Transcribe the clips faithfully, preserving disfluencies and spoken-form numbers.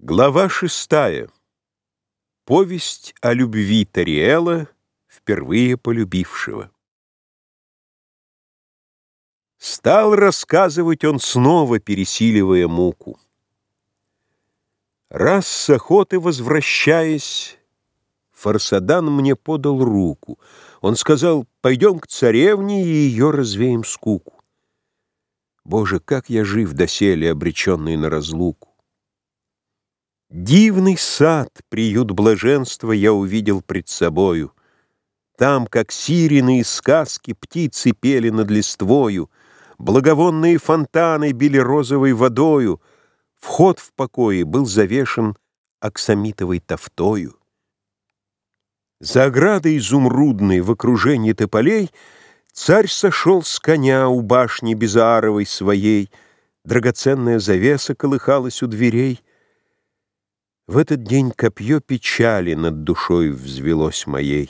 Глава шестая. Повесть о любви Тариэла, впервые полюбившего. Стал рассказывать он снова, пересиливая муку. Раз с охоты возвращаясь, Фарсадан мне подал руку. Он сказал: пойдем к царевне и ее развеем скуку. Боже, как я жив доселе, обреченный на разлуку! Дивный сад, приют блаженства, я увидел пред собою. Там, как сирены из сказки, птицы пели над листвою, благовонные фонтаны били розовой водою, вход в покое был завешен аксамитовой тафтою. За оградой изумрудной в окружении тополей царь сошел с коня у башни безааровой своей, драгоценная завеса колыхалась у дверей. В этот день копье печали над душой взвелось моей.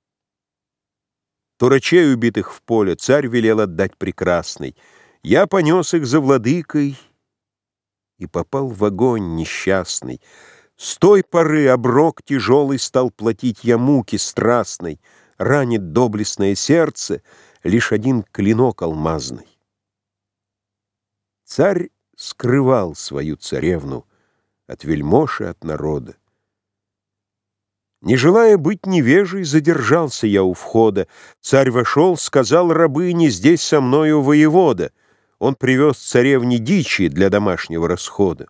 Турачей, убитых в поле, царь велел отдать прекрасный. Я понес их за владыкой и попал в огонь несчастный. С той поры оброк тяжелый стал платить я муки страстной. Ранит доблестное сердце лишь один клинок алмазный. Царь скрывал свою царевну от вельмож и от народа. Не желая быть невежей, задержался я у входа. Царь вошел, сказал рабыне: здесь со мною воевода. Он привез царевне дичи для домашнего расхода.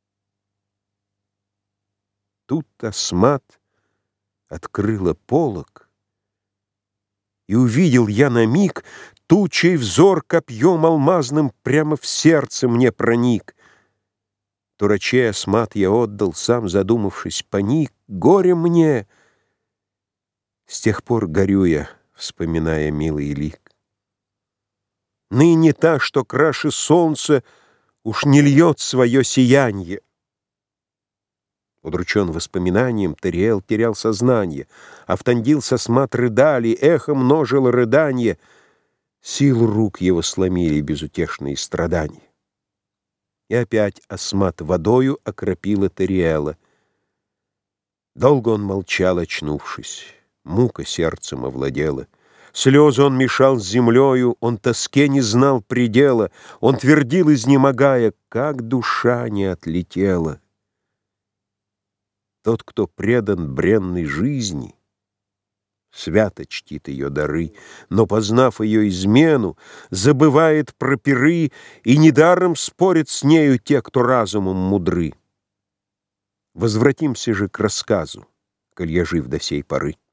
Тут Асмат открыла полог, и увидел я на миг ту, чей взор копьем алмазным прямо в сердце мне проник. Турачей Асмат я отдал, сам задумавшись, поник. Горе мне! С тех пор горю я, вспоминая милый лик. Ныне та, что краше солнца, уж не льет свое сиянье. Удручен воспоминанием, Тариэл терял сознание. Автандил с Асмат рыдали, эхо множило рыданье. Силу рук его сломили безутешные страдания. И опять Асмат водою окропила Тариэла. Долго он молчал, очнувшись. Мука сердцем овладела. Слезы он мешал с землею, он тоске не знал предела. Он твердил, изнемогая: как душа не отлетела. Тот, кто предан бренной жизни, свято чтит ее дары, но, познав ее измену, забывает про пиры, и недаром спорят с нею те, кто разумом мудры. Возвратимся же к рассказу, коль я жив до сей поры.